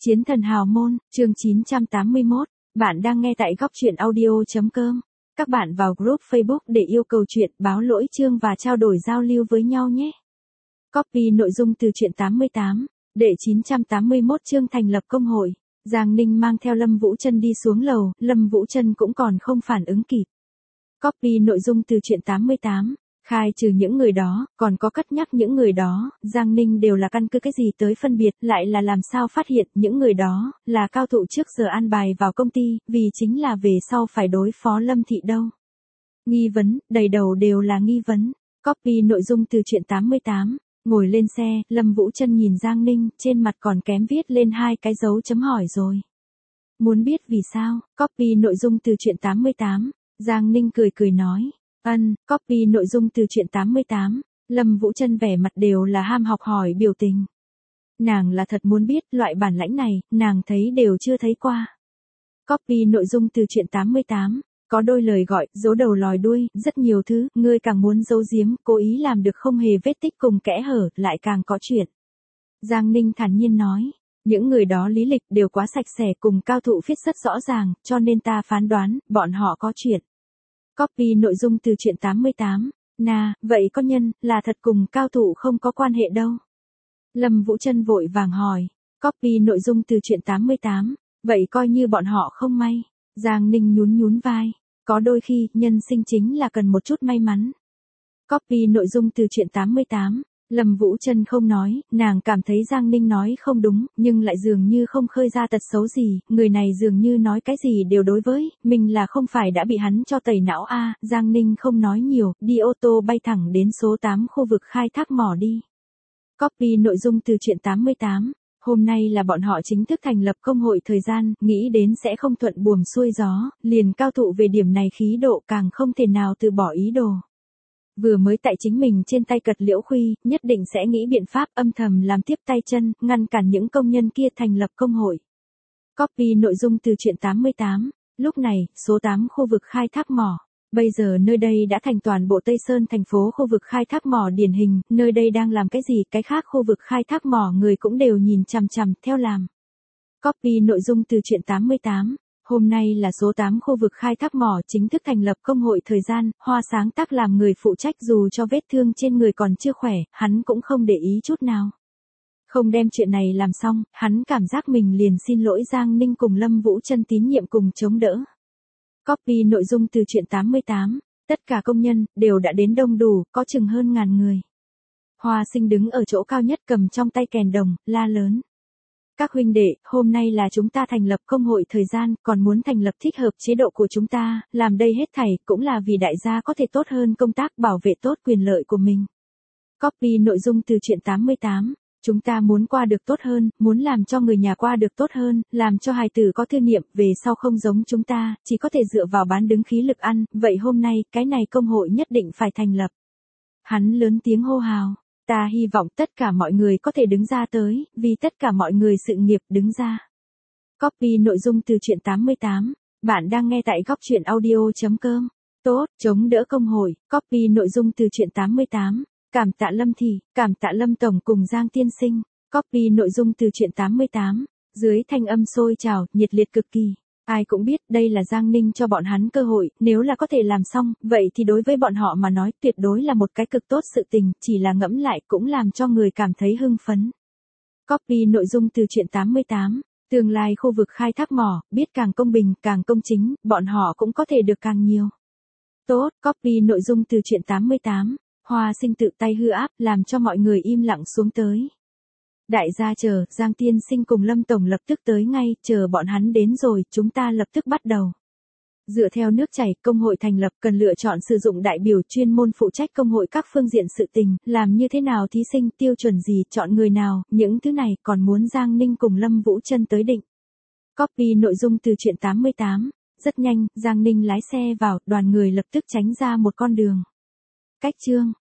Chiến thần hào môn, chương 981, bạn đang nghe tại góc truyện audio.com. Các bạn vào group Facebook để yêu cầu chuyện, báo lỗi chương và trao đổi giao lưu với nhau nhé. Copy nội dung từ truyện 88, đệ 981 chương thành lập công hội. Giang Ninh mang theo Lâm Vũ Trân đi xuống lầu, Lâm Vũ Trân cũng còn không phản ứng kịp. Copy nội dung từ truyện 88. Khai trừ những người đó, còn có cất nhắc những người đó, Giang Ninh đều là căn cứ cái gì tới phân biệt, lại là làm sao phát hiện những người đó, là cao thủ trước giờ an bài vào công ty, vì chính là về sau phải đối phó Lâm Thị đâu. Nghi vấn, đầy đầu đều là nghi vấn. Copy nội dung từ truyện 88, ngồi lên xe, Lâm Vũ Trân nhìn Giang Ninh, trên mặt còn kém viết lên 2 cái dấu chấm hỏi rồi. Muốn biết vì sao, copy nội dung từ truyện 88, Giang Ninh cười cười nói. Copy nội dung từ truyện 88, Lâm Vũ Trân vẻ mặt đều là ham học hỏi biểu tình. Nàng là thật muốn biết loại bản lãnh này, nàng thấy đều chưa thấy qua. Copy nội dung từ truyện 88, có đôi lời gọi, giấu đầu lòi đuôi, rất nhiều thứ, ngươi càng muốn giấu giếm, cố ý làm được không hề vết tích cùng kẽ hở, lại càng có chuyện. Giang Ninh thản nhiên nói, những người đó lý lịch đều quá sạch sẽ cùng cao thủ viết rất rõ ràng, cho nên ta phán đoán, bọn họ có chuyện. Copy nội dung từ truyện 88, vậy có nhân, là thật cùng cao thủ không có quan hệ đâu. Lâm Vũ Trân vội vàng hỏi, copy nội dung từ truyện 88, vậy coi như bọn họ không may. Giang Ninh nhún vai, có đôi khi, nhân sinh chính là cần một chút may mắn. Copy nội dung từ truyện 88, Lâm Vũ Trân không nói, nàng cảm thấy Giang Ninh nói không đúng, nhưng lại dường như không khơi ra tật xấu gì, người này dường như nói cái gì đều đối với, mình là không phải đã bị hắn cho tẩy não a. Giang Ninh không nói nhiều, đi ô tô bay thẳng đến số 8 khu vực khai thác mỏ đi. Copy nội dung từ truyện 88, hôm nay là bọn họ chính thức thành lập công hội thời gian, nghĩ đến sẽ không thuận buồm xuôi gió, liền cao thủ về điểm này khí độ càng không thể nào từ bỏ ý đồ. Vừa mới tại chính mình trên tay cật Liễu Khuy, nhất định sẽ nghĩ biện pháp âm thầm làm tiếp tay chân, ngăn cản những công nhân kia thành lập công hội. Copy nội dung từ truyện 88, lúc này, số 8 khu vực khai thác mỏ. Bây giờ nơi đây đã thành toàn bộ Tây Sơn thành phố khu vực khai thác mỏ điển hình, nơi đây đang làm cái gì, cái khác khu vực khai thác mỏ người cũng đều nhìn chằm chằm theo làm. Copy nội dung từ truyện 88. Hôm nay là số 8 khu vực khai thác mỏ chính thức thành lập công hội thời gian, Hoa sáng tác làm người phụ trách dù cho vết thương trên người còn chưa khỏe, hắn cũng không để ý chút nào. Không đem chuyện này làm xong, hắn cảm giác mình liền xin lỗi Giang Ninh cùng Lâm Vũ Trân tín nhiệm cùng chống đỡ. Copy nội dung từ truyện 88, tất cả công nhân, đều đã đến đông đủ, có chừng hơn 1000 người. Hoa Sinh đứng ở chỗ cao nhất cầm trong tay kèn đồng, la lớn. Các huynh đệ, hôm nay là chúng ta thành lập công hội thời gian, còn muốn thành lập thích hợp chế độ của chúng ta, làm đây hết thảy, cũng là vì đại gia có thể tốt hơn công tác bảo vệ tốt quyền lợi của mình. Copy nội dung từ truyện 88, chúng ta muốn qua được tốt hơn, muốn làm cho người nhà qua được tốt hơn, làm cho hài tử có thư niệm, về sau không giống chúng ta, chỉ có thể dựa vào bán đứng khí lực ăn, vậy hôm nay, cái này công hội nhất định phải thành lập. Hắn lớn tiếng hô hào. Ta hy vọng tất cả mọi người có thể đứng ra tới, vì tất cả mọi người sự nghiệp đứng ra. Copy nội dung từ truyện 88, bạn đang nghe tại góc truyện audio.com. Tốt, chống đỡ công hội, copy nội dung từ truyện 88, cảm tạ Lâm Thị, cảm tạ Lâm Tổng cùng Giang Tiên Sinh. Copy nội dung từ truyện 88, dưới thanh âm sôi trào, nhiệt liệt cực kỳ. Ai cũng biết đây là Giang Ninh cho bọn hắn cơ hội, nếu là có thể làm xong, vậy thì đối với bọn họ mà nói tuyệt đối là một cái cực tốt sự tình, chỉ là ngẫm lại cũng làm cho người cảm thấy hưng phấn. Copy nội dung từ truyện 88, tương lai khu vực khai thác mỏ, biết càng công bình, càng công chính, bọn họ cũng có thể được càng nhiều. Tốt, copy nội dung từ truyện 88, Hoa Sinh tự tay hư áp, làm cho mọi người im lặng xuống tới. Đại gia chờ, Giang Tiên Sinh cùng Lâm Tổng lập tức tới ngay, chờ bọn hắn đến rồi, chúng ta lập tức bắt đầu. Dựa theo nước chảy, công hội thành lập cần lựa chọn sử dụng đại biểu chuyên môn phụ trách công hội các phương diện sự tình, làm như thế nào thí sinh, tiêu chuẩn gì, chọn người nào, những thứ này còn muốn Giang Ninh cùng Lâm Vũ Trân tới định. Copy nội dung từ truyện 88, rất nhanh, Giang Ninh lái xe vào, đoàn người lập tức tránh ra một con đường. Cách chương.